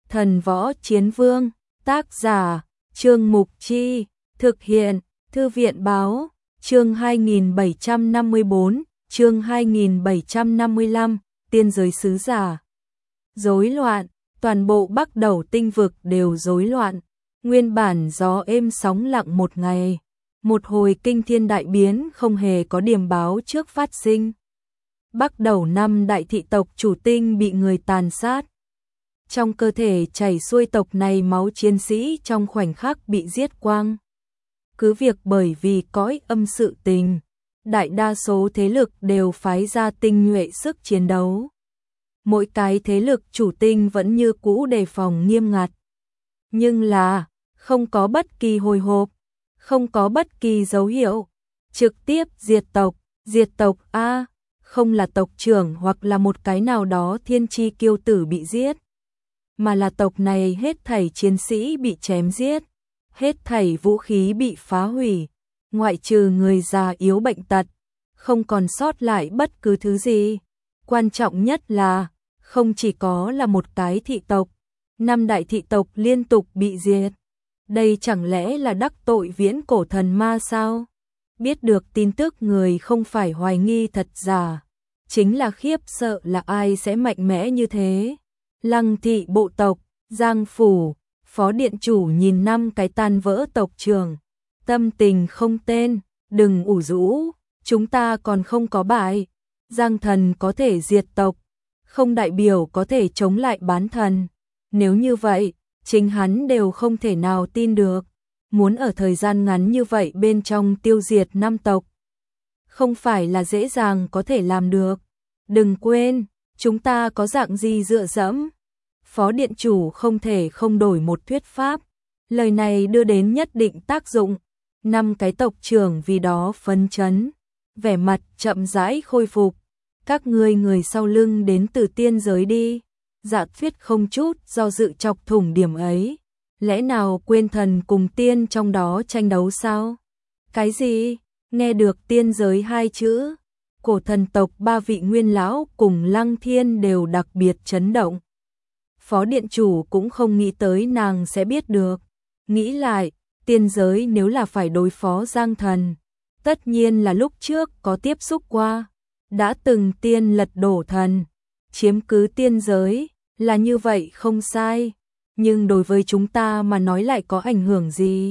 Thần Võ Chiến Vương, tác giả, Trương Mục Chi, thực hiện, Thư viện Báo, chương 2754, chương 2755, tiên giới sứ giả. Rối loạn, toàn bộ Bắc Đầu tinh vực đều rối loạn, nguyên bản gió êm sóng lặng một ngày, một hồi kinh thiên đại biến không hề có điểm báo trước phát sinh. Bắc Đầu 5 đại thị tộc chủ tinh bị người tàn sát. Trong cơ thể chảy xuôi tộc này máu chiến sĩ trong khoảnh khắc bị giết quang. Cứ việc bởi vì cõi âm sự tình, đại đa số thế lực đều phái ra tinh nhuệ sức chiến đấu. Mỗi cái thế lực chủ tinh vẫn như cũ đề phòng nghiêm ngặt. Nhưng là, không có bất kỳ hồi hộp, không có bất kỳ dấu hiệu. Trực tiếp diệt tộc A, không là tộc trưởng hoặc là một cái nào đó thiên chi kiêu tử bị giết. Mà là tộc này hết thảy chiến sĩ bị chém giết, hết thảy vũ khí bị phá hủy, ngoại trừ người già yếu bệnh tật, không còn sót lại bất cứ thứ gì. Quan trọng nhất là, không chỉ có là một cái thị tộc, 5 đại thị tộc liên tục bị diệt. Đây chẳng lẽ là đắc tội viễn cổ thần ma sao? Biết được tin tức người không phải hoài nghi thật giả, chính là khiếp sợ là ai sẽ mạnh mẽ như thế. Lăng thị bộ tộc, Giang phủ, phó điện chủ nhìn 5 cái tan vỡ tộc trưởng, tâm tình không tên, đừng ủ rũ, chúng ta còn không có bại. Giang thần có thể diệt tộc, không đại biểu có thể chống lại bán thần. Nếu như vậy, chính hắn đều không thể nào tin được, muốn ở thời gian ngắn như vậy bên trong tiêu diệt 5 tộc. Không phải là dễ dàng có thể làm được. Đừng quên, chúng ta có dạng gì dựa dẫm. Phó điện chủ không thể không đổi một thuyết pháp. Lời này đưa đến nhất định tác dụng. 5 cái tộc trưởng vì đó phấn chấn, vẻ mặt chậm rãi khôi phục. Các ngươi người sau lưng đến từ tiên giới đi. Dạ Thuyết không chút do dự chọc thủng điểm ấy. Lẽ nào quên thần cùng tiên trong đó tranh đấu sao? Cái gì? Nghe được tiên giới 2 chữ, cổ thần tộc 3 vị nguyên lão cùng Lăng Thiên đều đặc biệt chấn động. Phó điện chủ cũng không nghĩ tới nàng sẽ biết được. Nghĩ lại, tiên giới nếu là phải đối phó Giang thần, tất nhiên là lúc trước có tiếp xúc qua, đã từng tiên lật đổ thần, chiếm cứ tiên giới, là như vậy không sai, nhưng đối với chúng ta mà nói lại có ảnh hưởng gì?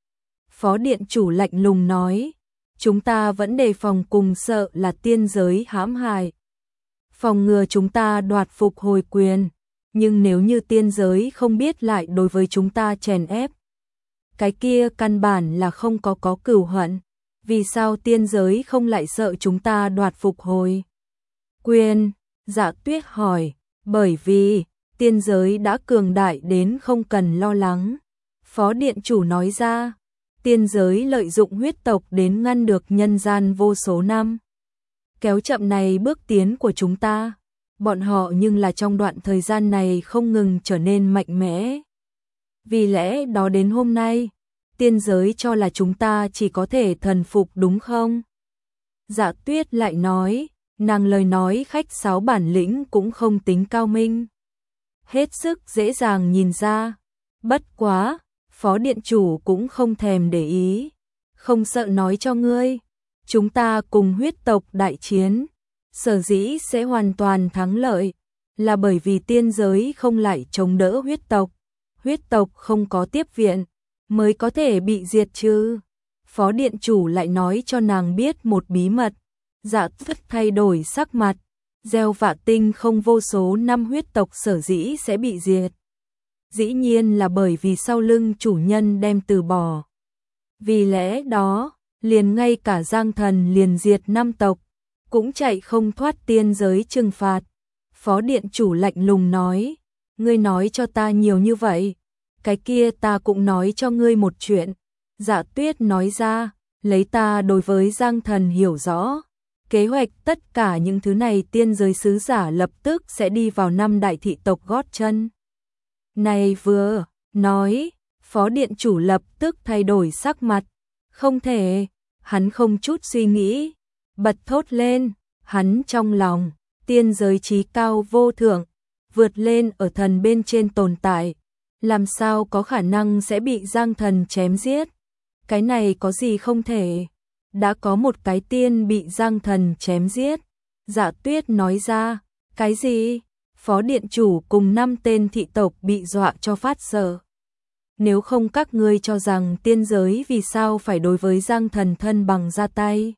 Phó điện chủ lạnh lùng nói, chúng ta vẫn đề phòng cùng sợ là tiên giới hãm hại. Phòng ngừa chúng ta đoạt phục hồi quyền, nhưng nếu như tiên giới không biết lại đối với chúng ta chèn ép, cái kia căn bản là không có cửu hận. Vì sao tiên giới không lại sợ chúng ta đoạt phục hồi quyền? Dạ Tuyết hỏi, bởi vì tiên giới đã cường đại đến không cần lo lắng. Phó điện chủ nói ra, tiên giới lợi dụng huyết tộc đến ngăn được nhân gian vô số năm, kéo chậm này bước tiến của chúng ta. Bọn họ nhưng là trong đoạn thời gian này không ngừng trở nên mạnh mẽ. Vì lẽ đó đến hôm nay, tiên giới cho là chúng ta chỉ có thể thần phục đúng không? Dạ Tuyết lại nói, nàng lời nói khách sáo bản lĩnh cũng không tính cao minh, hết sức dễ dàng nhìn ra. Bất quá, phó điện chủ cũng không thèm để ý, không sợ nói cho ngươi, chúng ta cùng huyết tộc đại chiến, sở dĩ sẽ hoàn toàn thắng lợi, là bởi vì tiên giới không lại chống đỡ huyết tộc không có tiếp viện, mới có thể bị diệt trừ. Phó điện chủ lại nói cho nàng biết một bí mật. Dạ Thuyết thay đổi sắc mặt, gieo vạ tinh không vô số năm huyết tộc sở dĩ sẽ bị diệt, dĩ nhiên là bởi vì sau lưng chủ nhân đem từ bỏ. Vì lẽ đó, liền ngay cả Giang thần liền diệt 5 tộc, cũng chạy không thoát tiên giới trừng phạt. Phó điện chủ lạnh lùng nói, ngươi nói cho ta nhiều như vậy, cái kia ta cũng nói cho ngươi một chuyện. Dạ Tuyết nói ra, lấy ta đối với Giang thần hiểu rõ, kế hoạch tất cả những thứ này tiên giới sứ giả lập tức sẽ đi vào 5 đại thị tộc gót chân. Này vừa nói, phó điện chủ lập tức thay đổi sắc mặt. Không thể, hắn không chút suy nghĩ, bật thốt lên, hắn trong lòng, tiên giới trí cao vô thượng, vượt lên ở thần bên trên tồn tại, làm sao có khả năng sẽ bị Giang Thần chém giết? Cái này có gì không thể? Đã có một cái tiên bị Giang Thần chém giết. Dạ Tuyết nói ra, cái gì? Phó điện chủ cùng 5 tên thị tộc bị dọa cho phát sợ. Nếu không các ngươi cho rằng tiên giới vì sao phải đối với Giang Thần thân bằng ra tay?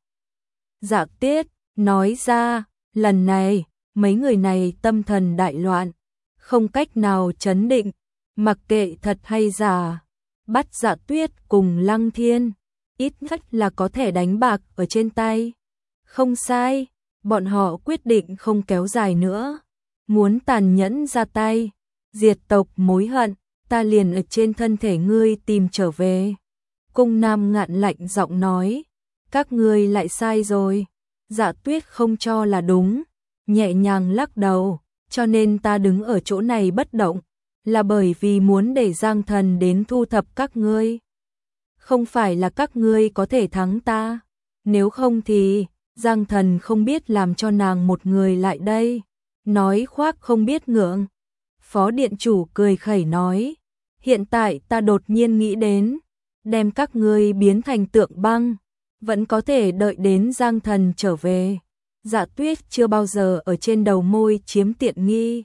Dạ Tuyết nói ra, lần này, mấy người này tâm thần đại loạn, không cách nào trấn định, mặc kệ thật hay giả, bắt Dạ Tuyết cùng Lăng Thiên, ít nhất là có thể đánh bạc ở trên tay. Không sai, bọn họ quyết định không kéo dài nữa, muốn tàn nhẫn ra tay, diệt tộc mối hận, ta liền ở trên thân thể ngươi tìm trở về. Cung Nam Ngạn lạnh giọng nói, các ngươi lại sai rồi. Dạ Tuyết không cho là đúng, nhẹ nhàng lắc đầu, cho nên ta đứng ở chỗ này bất động, là bởi vì muốn để Giang Thần đến thu thập các ngươi. Không phải là các ngươi có thể thắng ta, nếu không thì Giang Thần không biết làm cho nàng một người lại đây. Nói khoác không biết ngượng. Phó điện chủ cười khẩy nói, hiện tại ta đột nhiên nghĩ đến, đem các ngươi biến thành tượng băng, vẫn có thể đợi đến Giang Thần trở về. Dạ Tuyết chưa bao giờ ở trên đầu môi chiếm tiện nghi.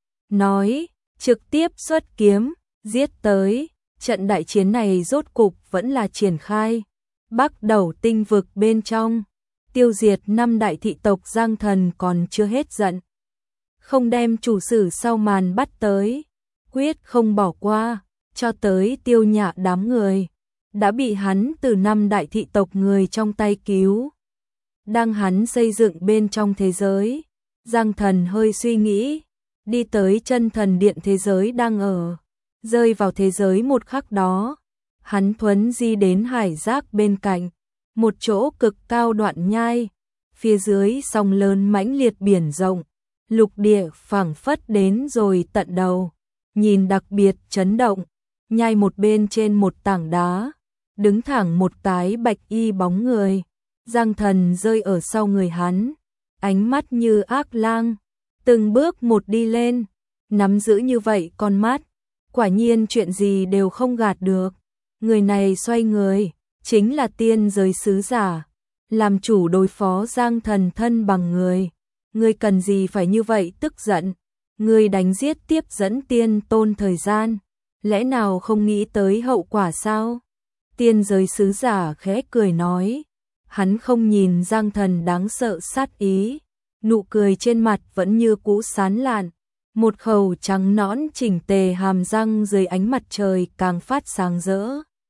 Nói, trực tiếp xuất kiếm, giết tới, trận đại chiến này rốt cục vẫn là triển khai. Bắc Đầu tinh vực bên trong, tiêu diệt 5 đại thị tộc Giang Thần còn chưa hết giận. Không đem chủ sử sau màn bắt tới, quyết không bỏ qua, cho tới Tiêu Nhạ đám người, đã bị hắn từ 5 đại thị tộc người trong tay cứu. Đang hắn xây dựng bên trong thế giới, Giang Thần hơi suy nghĩ, đi tới chân thần điện thế giới đang ở, rơi vào thế giới một khắc đó, hắn thuấn di đến hải giác bên cạnh, một chỗ cực cao đoạn nhai, phía dưới sông lớn mãnh liệt biển rộng, lục địa phảng phất đến rồi tận đầu, nhìn đặc biệt chấn động, nhai một bên trên một tảng đá, đứng thẳng một cái bạch y bóng người, Giang Thần rơi ở sau người hắn, ánh mắt như ác lang, từng bước một đi lên, nắm giữ như vậy con mắt, quả nhiên chuyện gì đều không gạt được. Người này xoay người, chính là tiên giới sứ giả, làm chủ đối phó Giang Thần thân bằng người. Ngươi cần gì phải như vậy tức giận? Ngươi đánh giết tiếp dẫn tiên tôn thời gian, lẽ nào không nghĩ tới hậu quả sao? Tiên giới sứ giả khẽ cười nói, hắn không nhìn Giang Thần đáng sợ sát ý, nụ cười trên mặt vẫn như cũ sán lạn, một khẩu trắng nõn chỉnh tề hàm răng dưới ánh mặt trời càng phát sáng rỡ.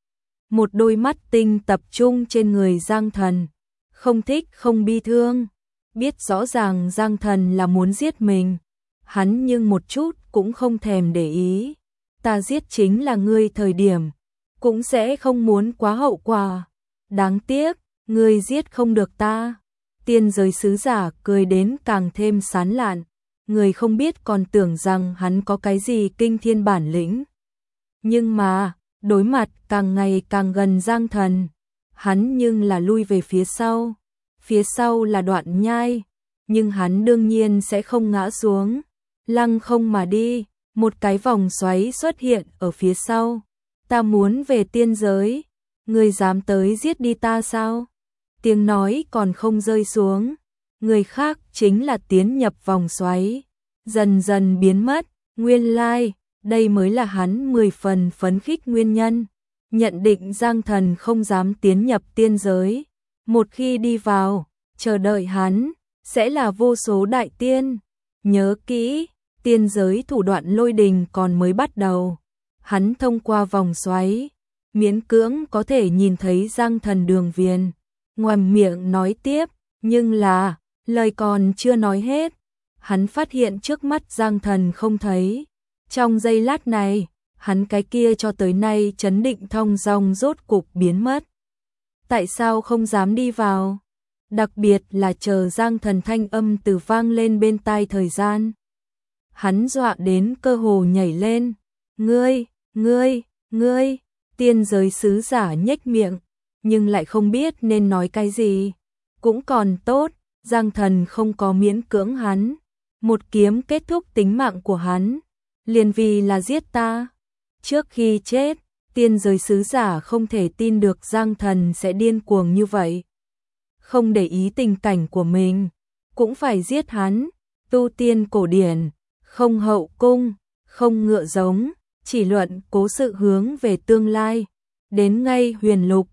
Một đôi mắt tinh tập trung trên người Giang Thần, không thích không bi thương, biết rõ ràng Giang Thần là muốn giết mình, hắn nhưng một chút cũng không thèm để ý. Ta giết chính là ngươi thời điểm, cũng sẽ không muốn quá hậu quả. Đáng tiếc, ngươi giết không được ta. Tiên giới sứ giả cười đến càng thêm sán lạn, người không biết còn tưởng rằng hắn có cái gì kinh thiên bản lĩnh. Nhưng mà, đối mặt càng ngày càng gần Giang Thần, hắn nhưng là lui về phía sau là đoạn nhai, nhưng hắn đương nhiên sẽ không ngã xuống, lăng không mà đi, một cái vòng xoáy xuất hiện ở phía sau. Ta muốn về tiên giới, ngươi dám tới giết đi ta sao? Tiếng nói còn không rơi xuống, người khác chính là tiến nhập vòng xoáy, dần dần biến mất, nguyên lai, đây mới là hắn 10 phần phấn khích nguyên nhân. Nhận định Giang Thần không dám tiến nhập tiên giới, một khi đi vào, chờ đợi hắn, sẽ là vô số đại tiên. Nhớ kỹ, tiên giới thủ đoạn lôi đình còn mới bắt đầu. Hắn thông qua vòng xoáy, miễn cưỡng có thể nhìn thấy Giang Thần đường viền. Ngoàm miệng nói tiếp, nhưng là, lời còn chưa nói hết. Hắn phát hiện trước mắt Giang Thần không thấy. Trong giây lát này, hắn cái kia cho tới nay trấn định thong dong rốt cục biến mất. Tại sao không dám đi vào? Đặc biệt là chờ Giang Thần thanh âm từ vang lên bên tai thời gian. Hắn dọa đến cơ hồ nhảy lên. Ngươi, tiên giới sứ giả nhếch miệng, nhưng lại không biết nên nói cái gì. Cũng còn tốt, Giang Thần không có miễn cưỡng hắn. một kiếm kết thúc tính mạng của hắn, liền vì là giết ta. Trước khi chết, tiên giới sứ giả không thể tin được Giang Thần sẽ điên cuồng như vậy. Không để ý tình cảnh của mình, cũng phải giết hắn. Tu tiên cổ điển, không hậu cung, không ngựa giống, chỉ luận cố sự hướng về tương lai. Đến ngay huyền lục,